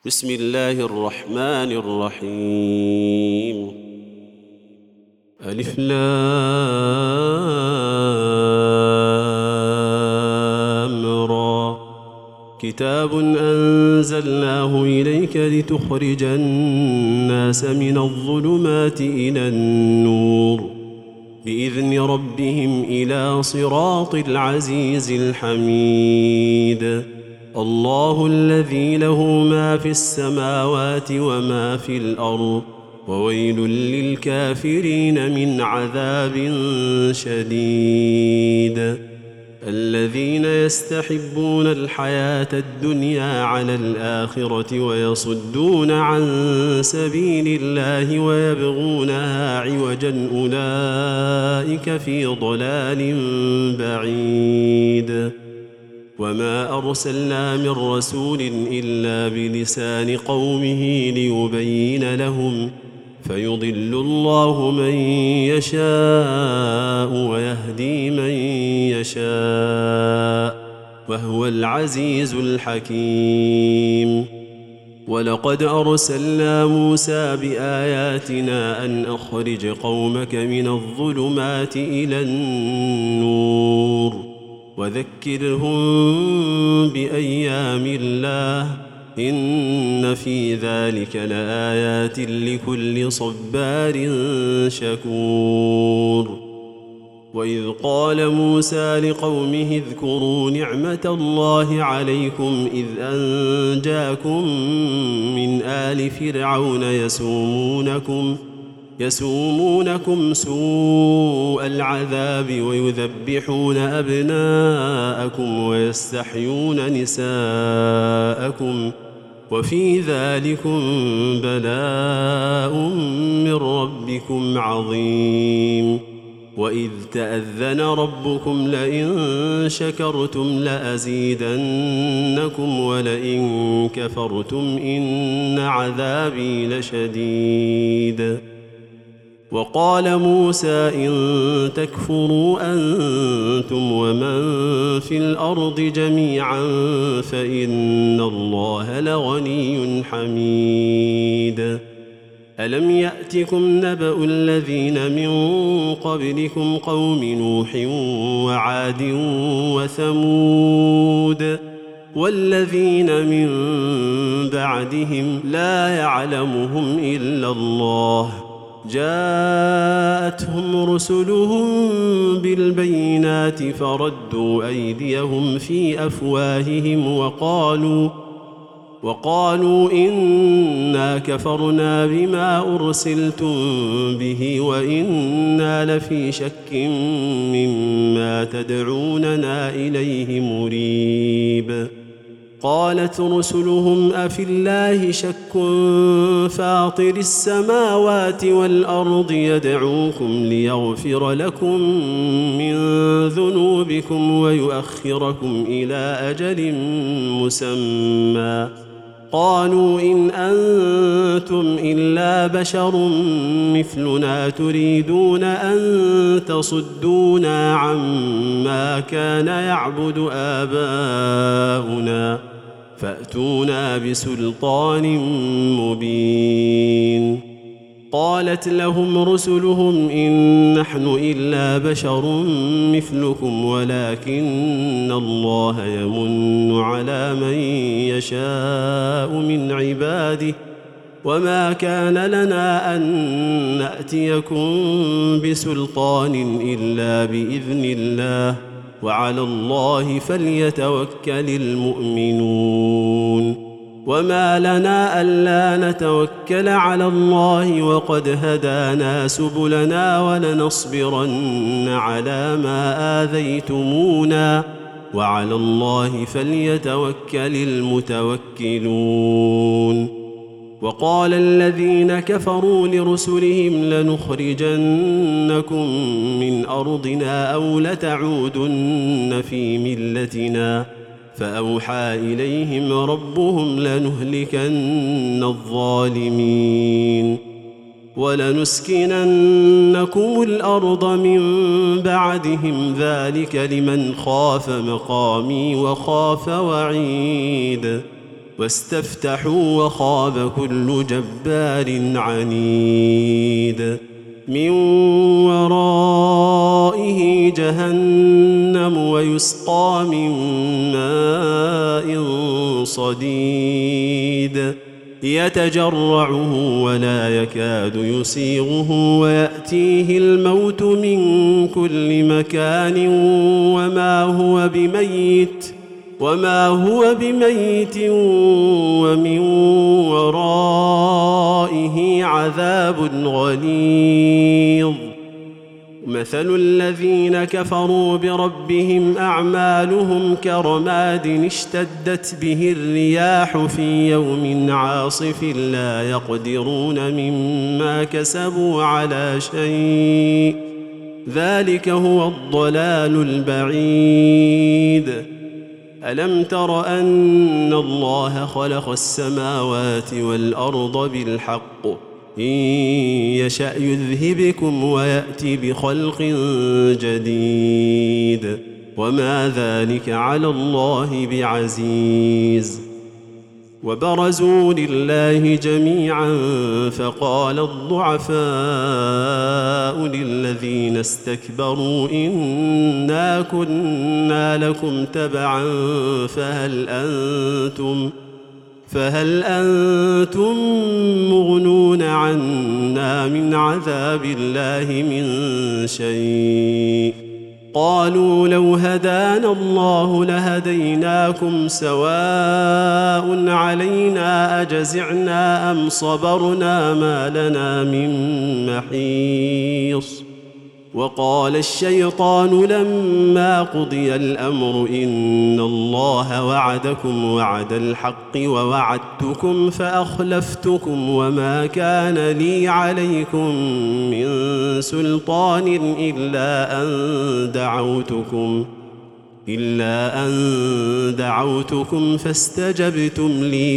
بسم الله الرحمن الرحيم. ألف لام را. كتاب أنزلناه إليك لتخرج الناس من الظلمات إلى النور بإذن ربهم إلى صراط العزيز الحميد. الله الذي له ما في السماوات وما في الأرض وويل للكافرين من عذاب شديد. الذين يستحبون الحياة الدنيا على الآخرة ويصدون عن سبيل الله ويبغونها عوجا أولئك في ضلال بعيد. وما أرسلنا من رسول إلا بلسان قومه ليبين لهم فيضل الله من يشاء ويهدي من يشاء وهو العزيز الحكيم. ولقد أرسلنا موسى بآياتنا أن أخرج قومك من الظلمات إلى النور وذكرهم بأيام الله إن في ذلك لآيات لكل صبار شكور. وإذ قال موسى لقومه اذكروا نعمة الله عليكم إذ أنجاكم من آل فرعون يسومونكم سوء العذاب ويذبحون أبناءكم ويستحيون نساءكم وفي ذلكم بلاء من ربكم عظيم. وإذ تأذن ربكم لئن شكرتم لأزيدنكم ولئن كفرتم إن عذابي لشديد. وقال موسى إن تكفروا أنتم ومن في الأرض جميعا فإن الله لغني حميد. ألم يأتكم نبأ الذين من قبلكم قوم نوح وعاد وثمود والذين من بعدهم لا يعلمهم إلا الله جاءتهم رسلهم بالبينات فردوا أيديهم في أفواههم وقالوا إنا كفرنا بما أرسلتم به وإنا لفي شك مما تدعوننا إليه مريب. قالت رسلهم أفي الله شك فاطر السماوات والأرض يدعوكم ليغفر لكم من ذنوبكم ويؤخركم إلى أجل مسمى قالوا إن أنتم إلا بشر مثلنا تريدون أن تصدونا عما كان يعبد آباؤنا فأتونا بسلطان مبين. قالت لهم رسلهم إن نحن إلا بشر مثلكم ولكن الله يمن على من يشاء من عباده وما كان لنا أن نأتيكم بسلطان إلا بإذن الله وعلى الله فليتوكل المؤمنون. وما لنا ألا نتوكل على الله وقد هدانا سبلنا ولنصبرن على ما آذيتمونا وعلى الله فليتوكل المتوكلون. وقال الذين كفروا لرسلهم لنخرجنكم من أرضنا أو لتعودن في ملتنا فأوحى إليهم ربهم لنهلكن الظالمين ولنسكننكم الأرض من بعدهم ذلك لمن خاف مقامي وخاف وعيد واستفتحوا وخاب كل جبار عنيد من ورائه جهنم ويسقى من ماء صديد يتجرعه ولا يكاد يسيغه ويأتيه الموت من كل مكان وما هو بميت ومن ورائه عذاب غليظ مثل الذين كفروا بربهم أعمالهم كرماد اشتدت به الرياح في يوم عاصف لا يقدرون مما كسبوا على شيء ذلك هو الضلال البعيد ألم تر أن الله خلق السماوات والأرض بالحق إن يشأ يذهبكم ويأتي بخلق جديد وما ذلك على الله بعزيز وبرزوا لله جميعا فقال الضعفاء للذين استكبروا إنا كنا لكم تبعا فهل أنتم مغنون عنا من عذاب الله من شيء قالوا لو هدانا الله لهديناكم سواء علينا أجزعنا أم صبرنا ما لنا من محيص وقال الشيطان لما قضي الأمر إن الله وعدكم وعد الحق ووعدتكم فأخلفتكم وما كان لي عليكم من سلطان إلا أن دعوتكم فاستجبتم لي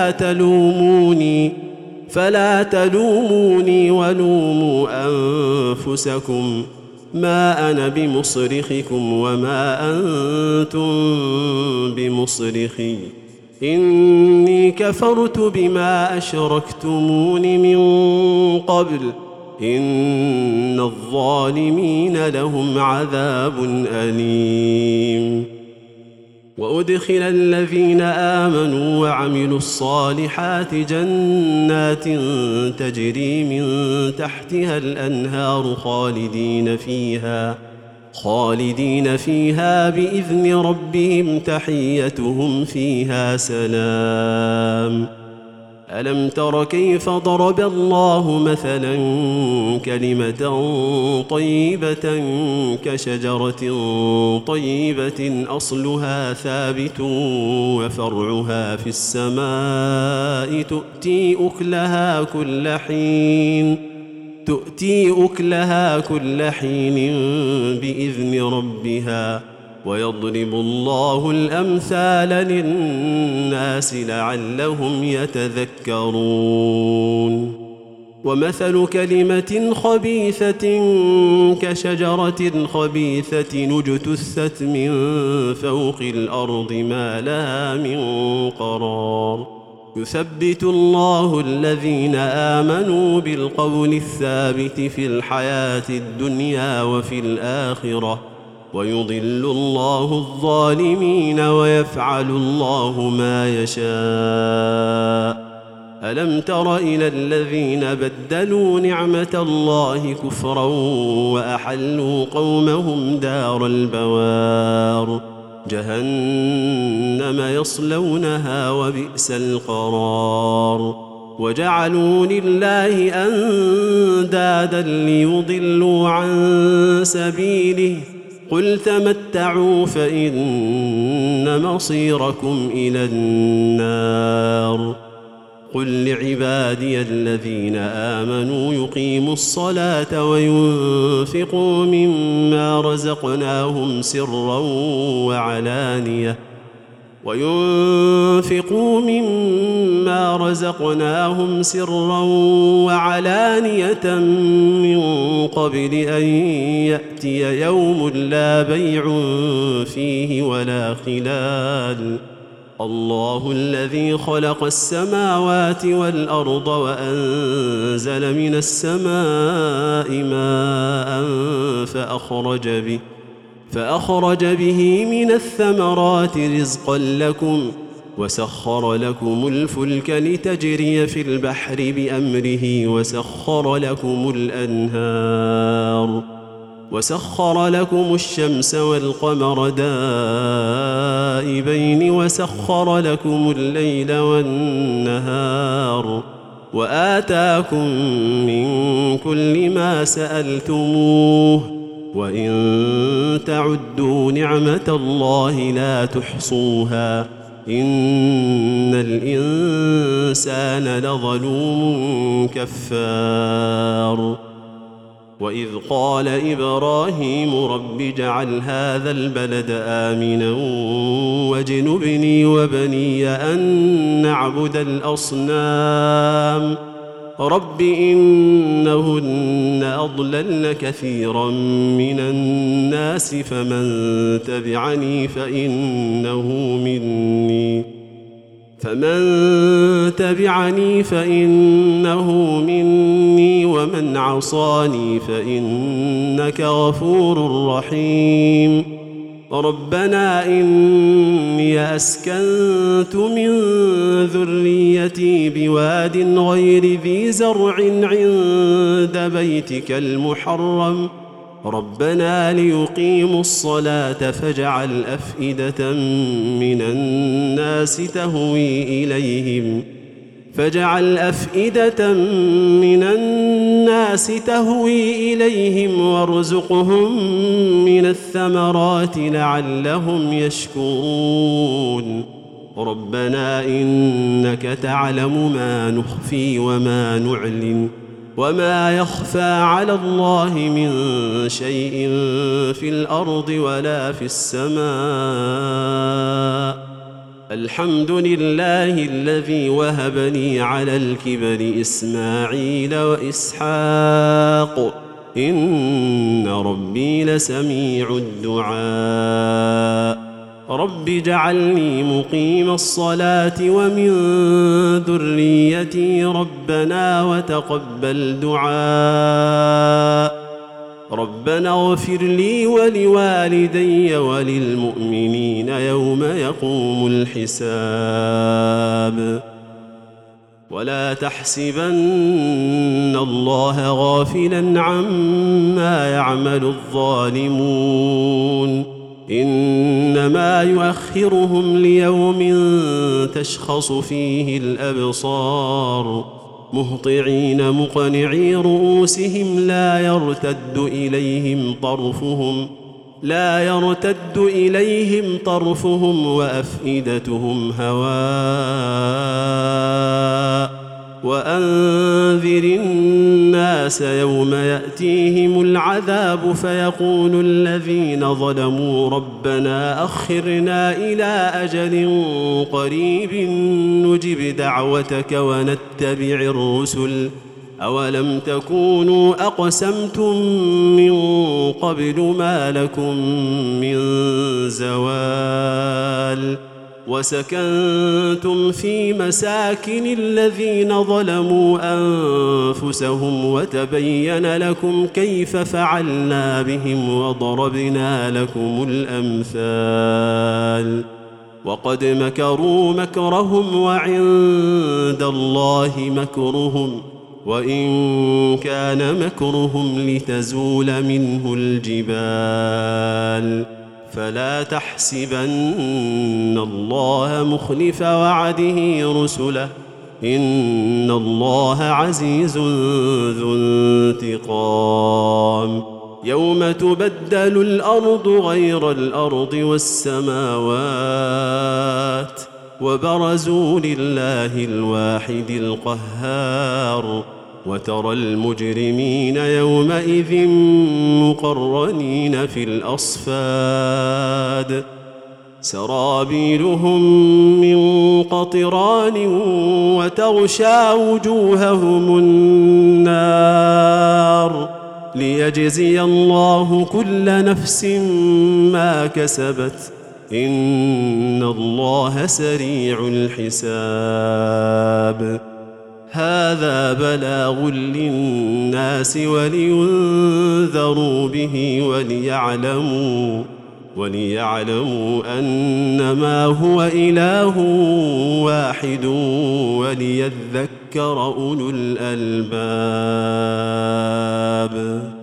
فلا تلوموني ولوموا أنفسكم ما أنا بمصرخكم وما أنتم بمصرخي إني كفرت بما أشركتمون من قبل إن الظالمين لهم عذاب أليم وأدخل الذين آمنوا وعملوا الصالحات جنات تجري من تحتها الأنهار خالدين فيها بإذن ربهم تحيتهم فيها سلام ألم تر كيف ضرب الله مثلا كلمة طيبة كشجرة طيبة أصلها ثابت وفرعها في السماء تؤتي أكلها كل حين بإذن ربها ويضرب الله الأمثال للناس لعلهم يتذكرون ومثل كلمة خبيثة كشجرة خبيثة اجتثت من فوق الأرض ما لها من قرار يثبت الله الذين آمنوا بالقول الثابت في الحياة الدنيا وفي الآخرة ويضل الله الظالمين ويفعل الله ما يشاء ألم تر إلى الذين بدلوا نعمة الله كفرا وأحلوا قومهم دار البوار جهنم يصلونها وبئس القرار وجعلوا لله أندادا ليضلوا عن سبيله قل تمتعوا فإن مصيركم إلى النار قل لعبادي الذين آمنوا يقيموا الصلاة وينفقوا مما رزقناهم سرا وعلانية من قبل أن يأتي يوم لا بيع فيه ولا خلال الله الذي خلق السماوات والأرض وأنزل من السماء ماء فأخرج به من الثمرات رزقا لكم وسخر لكم الفلك لتجري في البحر بأمره وسخر لكم الشمس والقمر دائبين وسخر لكم الليل والنهار وآتاكم من كل ما سألتموه وإن تعدوا نعمة الله لا تحصوها إن الإنسان لظلوم كفار وإذ قال إبراهيم رب اجعل هذا البلد آمنا واجنبني وبني أن نعبد الأصنام رب إنهن أضللن كثيرا من الناس فمن تبعني فإنه مني ومن عصاني فإنك غفور رحيم ربنا إني أسكنت من ذريتي بواد غير ذي زرع عند بيتك المحرم ربنا ليقيموا الصلاة فاجعل أفئدة من الناس تهوي إليهم وارزقهم من الثمرات لعلهم يشكرون ربنا إنك تعلم ما نخفي وما نعلن وما يخفى على الله من شيء في الأرض ولا في السماء الحمد لله الذي وهبني على الكبر إسماعيل وإسحاق إن ربي لسميع الدعاء رب اجعلني مقيم الصلاة ومن ذريتي ربنا وتقبل دعاء ربنا اغفر لي ولوالدي وللمؤمنين يوم يقوم الحساب ولا تحسبن الله غافلا عما يعمل الظالمون إنما يؤخرهم ليوم تشخص فيه الأبصار مهطعين مقنعي رؤوسهم لا يرتد إليهم طرفهم وأفئدتهم هواء وأنذر الناس يوم يأتيهم العذاب فيقول الذين ظلموا ربنا أخرنا إلى أجل قريب نجب دعوتك ونتبع الرسل أولم تكونوا أقسمتم من قبل ما لكم من زوال وسكنتم في مساكن الذين ظلموا أنفسهم وتبين لكم كيف فعلنا بهم وضربنا لكم الأمثال وقد مكروا مكرهم وعند الله مكرهم وإن كان مكرهم لتزول منه الجبال فلا تحسبن الله مخلف وعده رسله إن الله عزيز ذو انتقام يوم تبدل الأرض غير الأرض والسماوات وبرزوا لله الواحد القهار وترى المجرمين يومئذ مقرنين في الأصفاد سرابيلهم من قطران وتغشى وجوههم النار ليجزي الله كل نفس ما كسبت إن الله سريع الحساب هذا بلاغ للناس ولينذروا به وليعلموا أنما هو إله واحد وليذكر أولو الألباب.